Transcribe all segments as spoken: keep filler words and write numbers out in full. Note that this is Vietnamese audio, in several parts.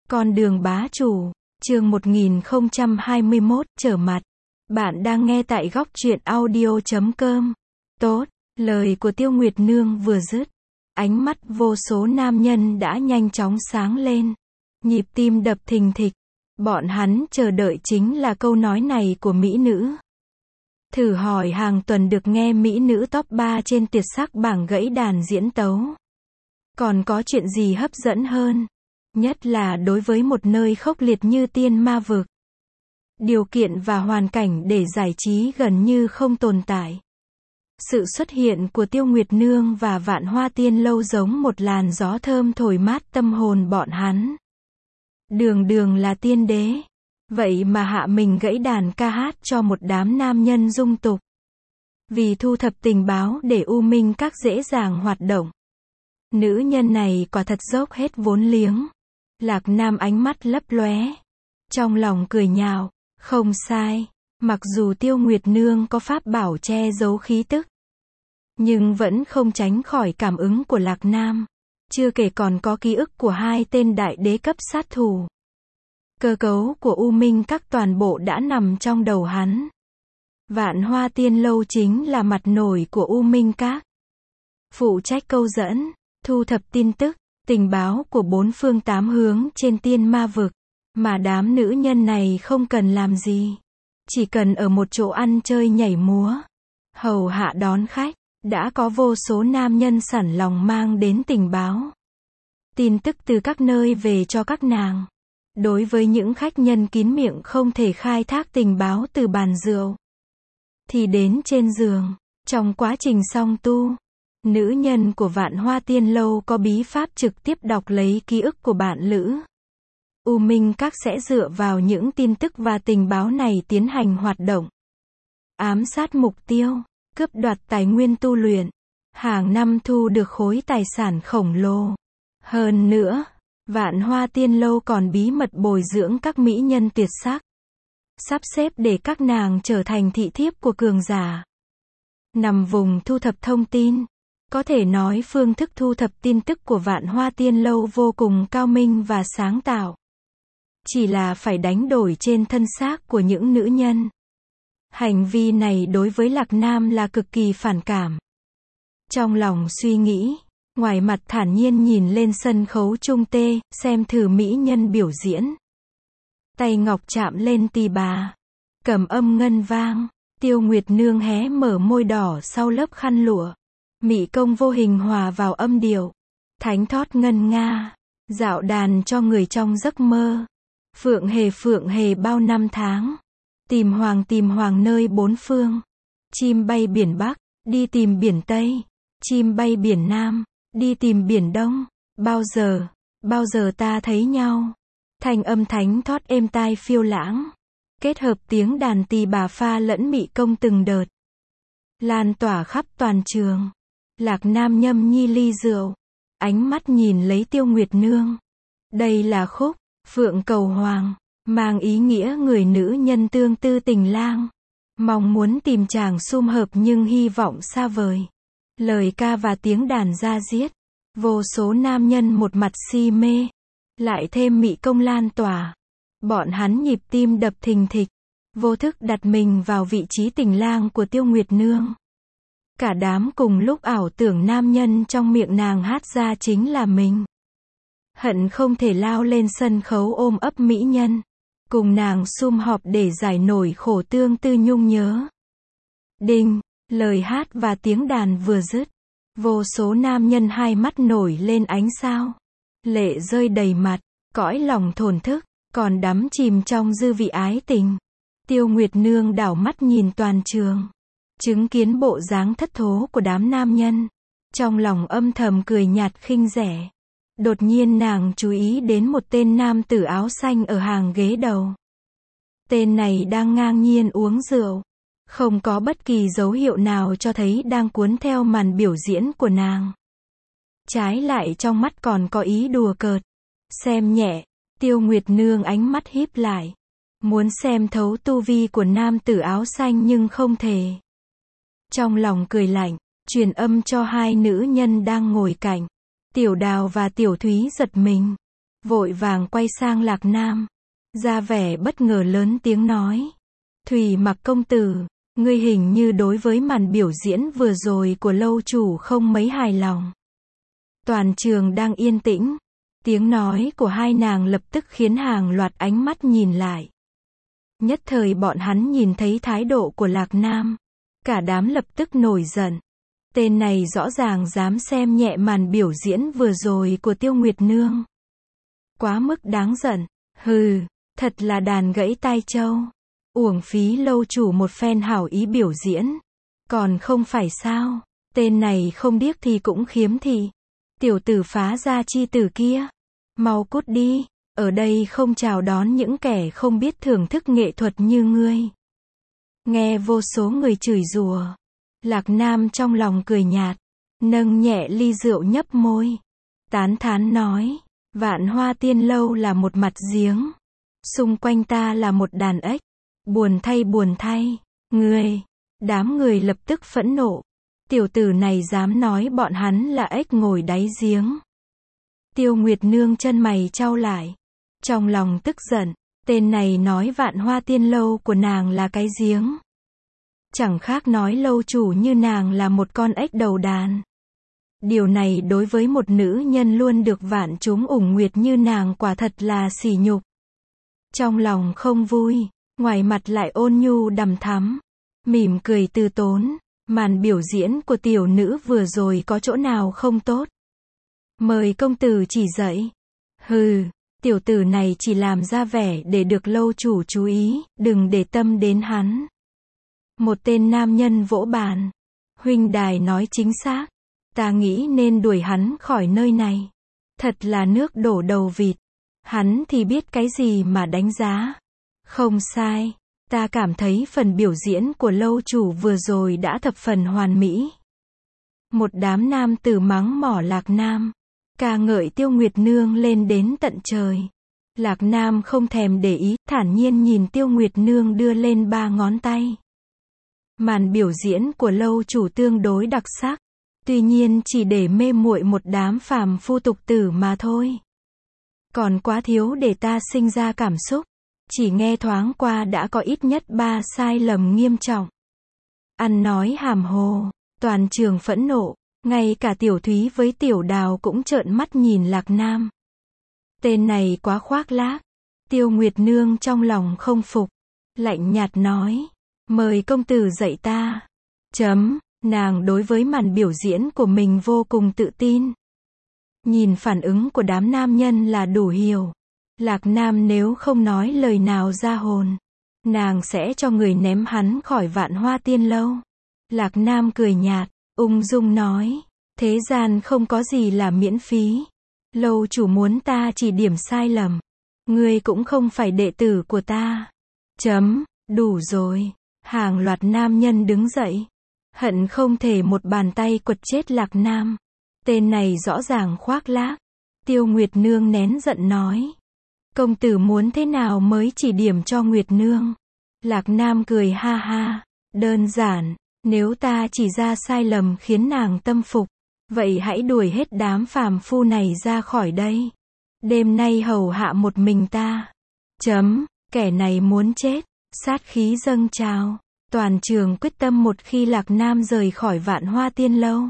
Con đường bá chủ, chương một nghìn không trăm hai mươi mốt, trở mặt. Bạn đang nghe tại góc truyện audio chấm com. Tốt, lời của Tiêu Nguyệt Nương vừa dứt, ánh mắt vô số nam nhân đã nhanh chóng sáng lên, nhịp tim đập thình thịch. Bọn hắn chờ đợi chính là câu nói này của mỹ nữ. Thử hỏi hàng tuần được nghe mỹ nữ top ba trên tuyệt sắc bảng gãy đàn diễn tấu, còn có chuyện gì hấp dẫn hơn? Nhất là đối với một nơi khốc liệt như tiên ma vực. Điều kiện và hoàn cảnh để giải trí gần như không tồn tại. Sự xuất hiện của Tiêu Nguyệt Nương và Vạn Hoa Tiên Lâu giống một làn gió thơm thổi mát tâm hồn bọn hắn. Đường đường là tiên đế, vậy mà hạ mình gãy đàn ca hát cho một đám nam nhân dung tục. Vì thu thập tình báo để U Minh Các dễ dàng hoạt động. Nữ nhân này quả thật dốc hết vốn liếng. Lạc Nam ánh mắt lấp lóe, trong lòng cười nhạo, không sai, mặc dù Tiêu Nguyệt Nương có pháp bảo che giấu khí tức, nhưng vẫn không tránh khỏi cảm ứng của Lạc Nam, chưa kể còn có ký ức của hai tên đại đế cấp sát thủ. Cơ cấu của U Minh Các toàn bộ đã nằm trong đầu hắn. Vạn Hoa Tiên Lâu chính là mặt nổi của U Minh Các, phụ trách câu dẫn, thu thập tin tức, tình báo của bốn phương tám hướng trên tiên ma vực, mà đám nữ nhân này không cần làm gì, chỉ cần ở một chỗ ăn chơi nhảy múa, hầu hạ đón khách, đã có vô số nam nhân sẵn lòng mang đến tình báo, tin tức từ các nơi về cho các nàng. Đối với những khách nhân kín miệng không thể khai thác tình báo từ bàn rượu, thì đến trên giường, trong quá trình song tu, nữ nhân của Vạn Hoa Tiên Lâu có bí pháp trực tiếp đọc lấy ký ức của bạn lữ. U Minh Các sẽ dựa vào những tin tức và tình báo này tiến hành hoạt động, ám sát mục tiêu, cướp đoạt tài nguyên tu luyện, hàng năm thu được khối tài sản khổng lồ. Hơn nữa, Vạn Hoa Tiên Lâu còn bí mật bồi dưỡng các mỹ nhân tuyệt sắc, sắp xếp để các nàng trở thành thị thiếp của cường giả. Nằm vùng thu thập thông tin, có thể nói phương thức thu thập tin tức của Vạn Hoa Tiên Lâu vô cùng cao minh và sáng tạo. Chỉ là phải đánh đổi trên thân xác của những nữ nhân. Hành vi này đối với Lạc Nam là cực kỳ phản cảm. Trong lòng suy nghĩ, ngoài mặt thản nhiên nhìn lên sân khấu trung tê, xem thử mỹ nhân biểu diễn. Tay ngọc chạm lên tỳ bà, cầm âm ngân vang, Tiêu Nguyệt Nương hé mở môi đỏ sau lớp khăn lụa. Mị công vô hình hòa vào âm điệu, thánh thót ngân nga, dạo đàn cho người trong giấc mơ. Phượng hề phượng hề bao năm tháng, tìm hoàng tìm hoàng nơi bốn phương. Chim bay biển Bắc, đi tìm biển Tây. Chim bay biển Nam, đi tìm biển Đông. Bao giờ, bao giờ ta thấy nhau. Thanh âm thánh thót êm tai phiêu lãng, kết hợp tiếng đàn tỳ bà pha lẫn mị công từng đợt, lan tỏa khắp toàn trường. Lạc Nam nhâm nhi ly rượu, ánh mắt nhìn lấy Tiêu Nguyệt Nương. Đây là khúc Phượng Cầu Hoàng, mang ý nghĩa người nữ nhân tương tư tình lang, mong muốn tìm chàng sum hợp nhưng hy vọng xa vời. Lời ca và tiếng đàn da diết, vô số nam nhân một mặt si mê, lại thêm mị công lan tỏa. Bọn hắn nhịp tim đập thình thịch, vô thức đặt mình vào vị trí tình lang của Tiêu Nguyệt Nương. Cả đám cùng lúc ảo tưởng nam nhân trong miệng nàng hát ra chính là mình. Hận không thể lao lên sân khấu ôm ấp mỹ nhân, cùng nàng sum họp để giải nổi khổ tương tư nhung nhớ. Đinh, lời hát và tiếng đàn vừa dứt, vô số nam nhân hai mắt nổi lên ánh sao, lệ rơi đầy mặt, cõi lòng thổn thức, còn đắm chìm trong dư vị ái tình. Tiêu Nguyệt Nương đảo mắt nhìn toàn trường, chứng kiến bộ dáng thất thố của đám nam nhân, trong lòng âm thầm cười nhạt khinh rẻ. Đột nhiên nàng chú ý đến một tên nam tử áo xanh ở hàng ghế đầu. Tên này đang ngang nhiên uống rượu, không có bất kỳ dấu hiệu nào cho thấy đang cuốn theo màn biểu diễn của nàng. Trái lại trong mắt còn có ý đùa cợt, xem nhẹ. Tiêu Nguyệt Nương ánh mắt híp lại, muốn xem thấu tu vi của nam tử áo xanh nhưng không thể. Trong lòng cười lạnh, truyền âm cho hai nữ nhân đang ngồi cạnh. Tiểu Đào và Tiểu Thúy giật mình. vội vàng quay sang Lạc Nam, ra vẻ bất ngờ lớn tiếng nói. Thủy Mặc công tử, ngươi hình như đối với màn biểu diễn vừa rồi của lâu chủ không mấy hài lòng. Toàn trường đang yên tĩnh, tiếng nói của hai nàng lập tức khiến hàng loạt ánh mắt nhìn lại. Nhất thời bọn hắn nhìn thấy thái độ của Lạc Nam, cả đám lập tức nổi giận. Tên này rõ ràng dám xem nhẹ màn biểu diễn vừa rồi của Tiêu Nguyệt Nương. Quá mức đáng giận, hừ, thật là đàn gãy tai trâu. Uổng phí lâu chủ một phen hảo ý biểu diễn. Còn không phải sao, tên này không điếc thì cũng khiếm thị. Tiểu tử phá gia chi tử kia, mau cút đi, ở đây không chào đón những kẻ không biết thưởng thức nghệ thuật như ngươi. Nghe vô số người chửi rủa, Lạc Nam trong lòng cười nhạt, nâng nhẹ ly rượu nhấp môi, tán thán nói, Vạn Hoa Tiên Lâu là một mặt giếng, xung quanh ta là một đàn ếch, buồn thay buồn thay, ngươi, đám người lập tức phẫn nộ, tiểu tử này dám nói bọn hắn là ếch ngồi đáy giếng. Tiêu Nguyệt Nương chân mày chau lại, trong lòng tức giận, tên này nói Vạn Hoa Tiên Lâu của nàng là cái giếng. Chẳng khác nói lâu chủ như nàng là một con ếch đầu đàn. Điều này đối với một nữ nhân luôn được vạn chúng ủng nguyệt như nàng quả thật là sỉ nhục. Trong lòng không vui, ngoài mặt lại ôn nhu đằm thắm, mỉm cười từ tốn, màn biểu diễn của tiểu nữ vừa rồi có chỗ nào không tốt? Mời công tử chỉ dạy. Hừ, tiểu tử này chỉ làm ra vẻ để được lâu chủ chú ý, đừng để tâm đến hắn. Một tên nam nhân vỗ bàn. Huynh đài nói chính xác. Ta nghĩ nên đuổi hắn khỏi nơi này. Thật là nước đổ đầu vịt. Hắn thì biết cái gì mà đánh giá. Không sai. Ta cảm thấy phần biểu diễn của lâu chủ vừa rồi đã thập phần hoàn mỹ. Một đám nam tử mắng mỏ Lạc Nam. Ca ngợi Tiêu Nguyệt Nương lên đến tận trời. Lạc Nam không thèm để ý, thản nhiên nhìn Tiêu Nguyệt Nương đưa lên ba ngón tay. Màn biểu diễn của lâu chủ tương đối đặc sắc, tuy nhiên chỉ để mê muội một đám phàm phu tục tử mà thôi. Còn quá thiếu để ta sinh ra cảm xúc, chỉ nghe thoáng qua đã có ít nhất ba sai lầm nghiêm trọng. Ăn nói hàm hồ, toàn trường phẫn nộ, ngay cả Tiểu Thúy với Tiểu Đào cũng trợn mắt nhìn Lạc Nam. Tên này quá khoác lác. Tiêu Nguyệt Nương trong lòng không phục, lạnh nhạt nói, mời công tử dạy ta. Chấm, nàng đối với màn biểu diễn của mình vô cùng tự tin. Nhìn phản ứng của đám nam nhân là đủ hiểu. Lạc Nam nếu không nói lời nào ra hồn, nàng sẽ cho người ném hắn khỏi Vạn Hoa Tiên Lâu. Lạc Nam cười nhạt, ung dung nói, thế gian không có gì là miễn phí. Lâu chủ muốn ta chỉ điểm sai lầm, ngươi cũng không phải đệ tử của ta. Chấm, đủ rồi. Hàng loạt nam nhân đứng dậy, hận không thể một bàn tay quật chết Lạc Nam. Tên này rõ ràng khoác lác. Tiêu Nguyệt Nương nén giận nói, công tử muốn thế nào mới chỉ điểm cho Nguyệt Nương? Lạc Nam cười ha ha, đơn giản, nếu ta chỉ ra sai lầm khiến nàng tâm phục, vậy hãy đuổi hết đám phàm phu này ra khỏi đây. Đêm nay hầu hạ một mình ta. Chấm, kẻ này muốn chết. Sát khí dâng trào, toàn trường quyết tâm một khi Lạc Nam rời khỏi Vạn Hoa Tiên Lâu,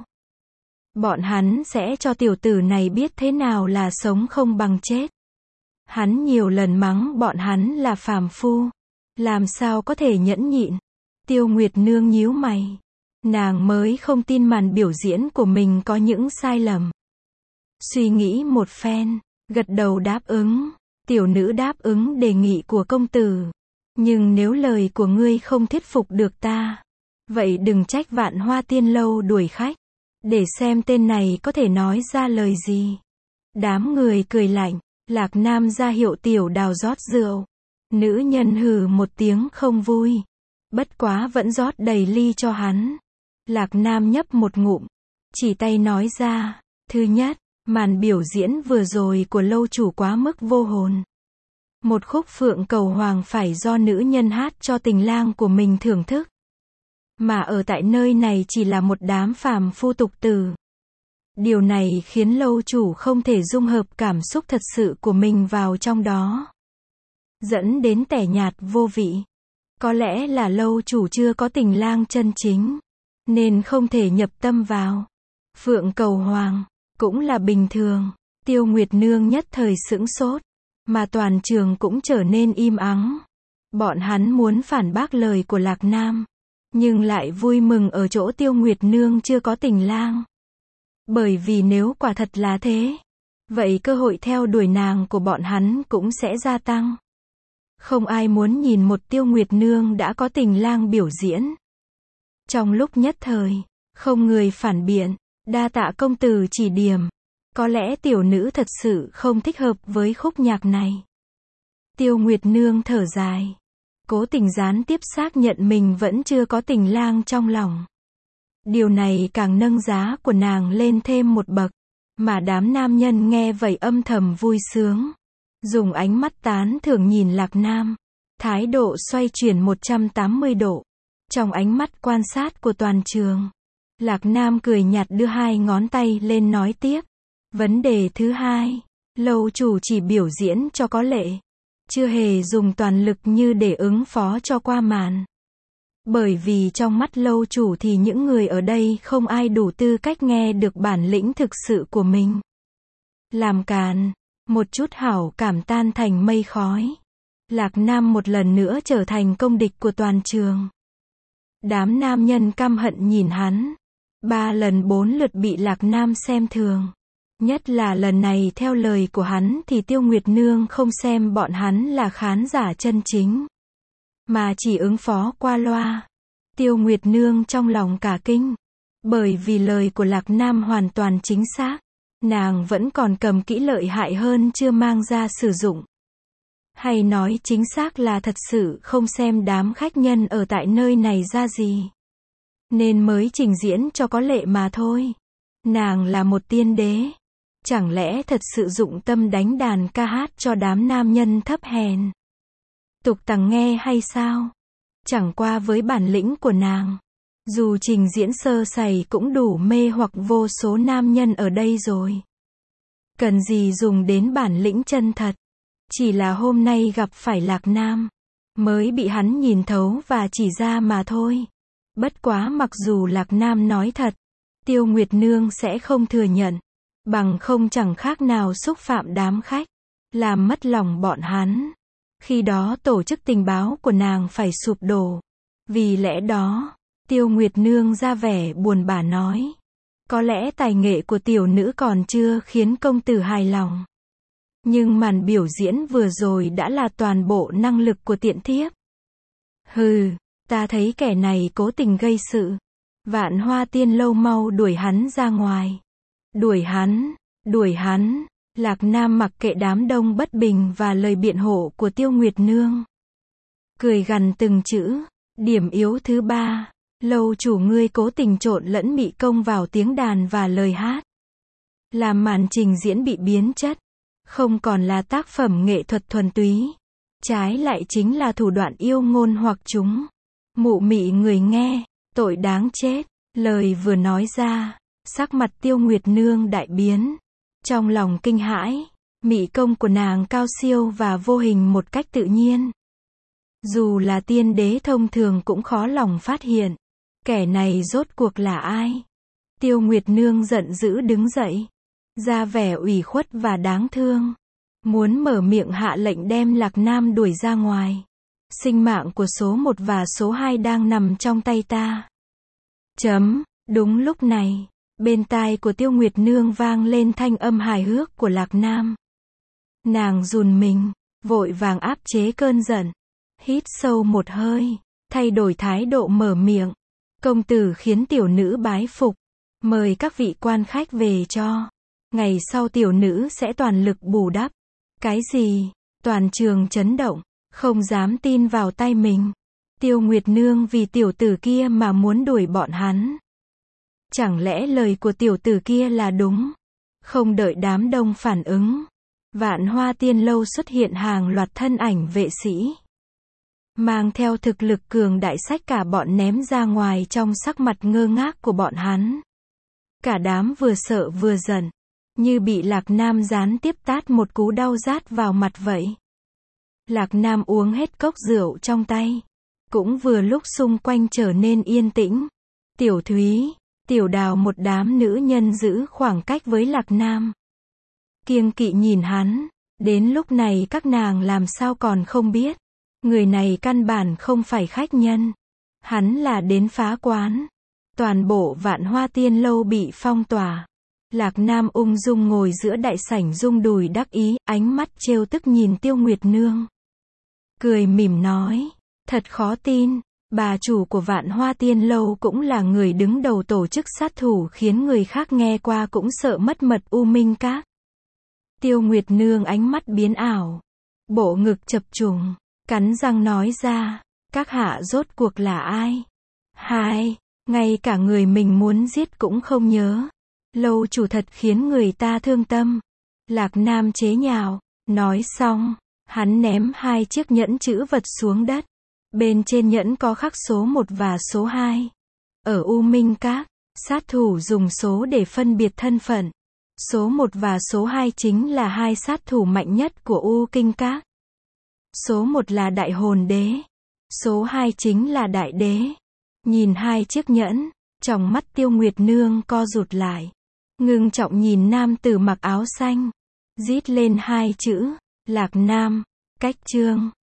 bọn hắn sẽ cho tiểu tử này biết thế nào là sống không bằng chết. Hắn nhiều lần mắng bọn hắn là phàm phu, làm sao có thể nhẫn nhịn. Tiêu Nguyệt Nương nhíu mày, nàng mới không tin màn biểu diễn của mình có những sai lầm. Suy nghĩ một phen, gật đầu đáp ứng. Tiểu nữ đáp ứng đề nghị của công tử. Nhưng nếu lời của ngươi không thuyết phục được ta, vậy đừng trách Vạn Hoa Tiên Lâu đuổi khách, để xem tên này có thể nói ra lời gì. Đám người cười lạnh, Lạc Nam ra hiệu Tiểu Đào rót rượu. Nữ nhân hừ một tiếng không vui, bất quá vẫn rót đầy ly cho hắn. Lạc Nam nhấp một ngụm, chỉ tay nói ra, thứ nhất, màn biểu diễn vừa rồi của lâu chủ quá mức vô hồn. Một khúc Phượng Cầu Hoàng phải do nữ nhân hát cho tình lang của mình thưởng thức. Mà ở tại nơi này chỉ là một đám phàm phu tục tử. Điều này khiến lâu chủ không thể dung hợp cảm xúc thật sự của mình vào trong đó, dẫn đến tẻ nhạt vô vị. Có lẽ là lâu chủ chưa có tình lang chân chính, nên không thể nhập tâm vào. Phượng cầu hoàng, cũng là bình thường. Tiêu Nguyệt Nương nhất thời sững sốt, mà toàn trường cũng trở nên im ắng. Bọn hắn muốn phản bác lời của Lạc Nam, nhưng lại vui mừng ở chỗ Tiêu Nguyệt Nương chưa có tình lang. Bởi vì nếu quả thật là thế, vậy cơ hội theo đuổi nàng của bọn hắn cũng sẽ gia tăng. Không ai muốn nhìn một Tiêu Nguyệt Nương đã có tình lang biểu diễn. Trong lúc nhất thời, không người phản biện, đa tạ công tử chỉ điểm. Có lẽ tiểu nữ thật sự không thích hợp với khúc nhạc này. Tiêu Nguyệt Nương thở dài, cố tình gián tiếp xác nhận mình vẫn chưa có tình lang trong lòng. Điều này càng nâng giá của nàng lên thêm một bậc, mà đám nam nhân nghe vậy âm thầm vui sướng. Dùng ánh mắt tán thưởng nhìn Lạc Nam, thái độ xoay chuyển một trăm tám mươi độ. Trong ánh mắt quan sát của toàn trường, Lạc Nam cười nhạt đưa hai ngón tay lên nói tiếp. Vấn đề thứ hai, lâu chủ chỉ biểu diễn cho có lệ, chưa hề dùng toàn lực như để ứng phó cho qua màn. Bởi vì trong mắt lâu chủ thì những người ở đây không ai đủ tư cách nghe được bản lĩnh thực sự của mình. Làm càn, một chút hảo cảm tan thành mây khói. Lạc Nam một lần nữa trở thành công địch của toàn trường. Đám nam nhân căm hận nhìn hắn. Ba lần bốn lượt bị Lạc Nam xem thường. Nhất là lần này theo lời của hắn thì Tiêu Nguyệt Nương không xem bọn hắn là khán giả chân chính, mà chỉ ứng phó qua loa. Tiêu Nguyệt Nương trong lòng cả kinh. Bởi vì lời của Lạc Nam hoàn toàn chính xác. Nàng vẫn còn cầm kỹ lợi hại hơn chưa mang ra sử dụng. Hay nói chính xác là thật sự không xem đám khách nhân ở tại nơi này ra gì, nên mới trình diễn cho có lệ mà thôi. Nàng là một tiên đế. Chẳng lẽ thật sự dụng tâm đánh đàn ca hát cho đám nam nhân thấp hèn, tục tằng nghe hay sao? Chẳng qua với bản lĩnh của nàng, dù trình diễn sơ sẩy cũng đủ mê hoặc vô số nam nhân ở đây rồi. Cần gì dùng đến bản lĩnh chân thật. Chỉ là hôm nay gặp phải Lạc Nam, mới bị hắn nhìn thấu và chỉ ra mà thôi. Bất quá mặc dù Lạc Nam nói thật, Tiêu Nguyệt Nương sẽ không thừa nhận. Bằng không chẳng khác nào xúc phạm đám khách, làm mất lòng bọn hắn. Khi đó tổ chức tình báo của nàng phải sụp đổ. Vì lẽ đó, Tiêu Nguyệt Nương ra vẻ buồn bã nói. Có lẽ tài nghệ của tiểu nữ còn chưa khiến công tử hài lòng. Nhưng màn biểu diễn vừa rồi đã là toàn bộ năng lực của tiện thiếp. Hừ, ta thấy kẻ này cố tình gây sự. Vạn Hoa Tiên Lâu mau đuổi hắn ra ngoài. Đuổi hắn, đuổi hắn. Lạc Nam mặc kệ đám đông bất bình và lời biện hộ của Tiêu Nguyệt Nương. Cười gằn từng chữ. Điểm yếu thứ ba, lâu chủ ngươi cố tình trộn lẫn mị công vào tiếng đàn và lời hát, làm màn trình diễn bị biến chất, không còn là tác phẩm nghệ thuật thuần túy, trái lại chính là thủ đoạn yêu ngôn hoặc chúng, mụ mị người nghe, tội đáng chết. Lời vừa nói ra, sắc mặt Tiêu Nguyệt Nương đại biến, trong lòng kinh hãi. Mị công của nàng cao siêu và vô hình một cách tự nhiên, dù là tiên đế thông thường cũng khó lòng phát hiện. Kẻ này rốt cuộc là ai? Tiêu Nguyệt Nương giận dữ đứng dậy, ra vẻ ủy khuất và đáng thương, muốn mở miệng hạ lệnh đem Lạc Nam đuổi ra ngoài. Sinh mạng của số một và số hai đang nằm trong tay ta. Chấm. Đúng lúc này, bên tai của Tiêu Nguyệt Nương vang lên thanh âm hài hước của Lạc Nam. Nàng run mình, vội vàng áp chế cơn giận, hít sâu một hơi, thay đổi thái độ mở miệng. Công tử khiến tiểu nữ bái phục, mời các vị quan khách về cho. Ngày sau tiểu nữ sẽ toàn lực bù đắp. Cái gì? Toàn trường chấn động, không dám tin vào tay mình. Tiêu Nguyệt Nương vì tiểu tử kia mà muốn đuổi bọn hắn. Chẳng lẽ lời của tiểu tử kia là đúng? Không đợi đám đông phản ứng, Vạn Hoa Tiên Lâu xuất hiện hàng loạt thân ảnh vệ sĩ, mang theo thực lực cường đại xách cả bọn ném ra ngoài trong sắc mặt ngơ ngác của bọn hắn. Cả đám vừa sợ vừa giận, như bị Lạc Nam gián tiếp tát một cú đau rát vào mặt vậy. Lạc Nam uống hết cốc rượu trong tay. Cũng vừa lúc xung quanh trở nên yên tĩnh. Tiểu Thúy, Tiểu Đào một đám nữ nhân giữ khoảng cách với Lạc Nam. Kiêng kỵ nhìn hắn, đến lúc này các nàng làm sao còn không biết. Người này căn bản không phải khách nhân. Hắn là đến phá quán. Toàn bộ Vạn Hoa Tiên Lâu bị phong tỏa. Lạc Nam ung dung ngồi giữa đại sảnh rung đùi đắc ý, ánh mắt trêu tức nhìn Tiêu Nguyệt Nương. Cười mỉm nói, thật khó tin, bà chủ của Vạn Hoa Tiên Lâu cũng là người đứng đầu tổ chức sát thủ khiến người khác nghe qua cũng sợ mất mật U Minh Các. Tiêu Nguyệt Nương ánh mắt biến ảo, bộ ngực chập trùng, cắn răng nói ra, các hạ rốt cuộc là ai? Hai, ngay cả người mình muốn giết cũng không nhớ. Lâu chủ thật khiến người ta thương tâm. Lạc Nam chế nhạo, nói xong, hắn ném hai chiếc nhẫn chữ vật xuống đất. Bên trên nhẫn có khắc số một và số hai. Ở U Minh Các, sát thủ dùng số để phân biệt thân phận. Số một và số hai chính là hai sát thủ mạnh nhất của U Kinh Các. Số một là Đại Hồn Đế. Số hai chính là Đại Đế. Nhìn hai chiếc nhẫn, tròng mắt Tiêu Nguyệt Nương co rụt lại. Ngưng trọng nhìn nam tử mặc áo xanh. Rít lên hai chữ, Lạc Nam, cách chương.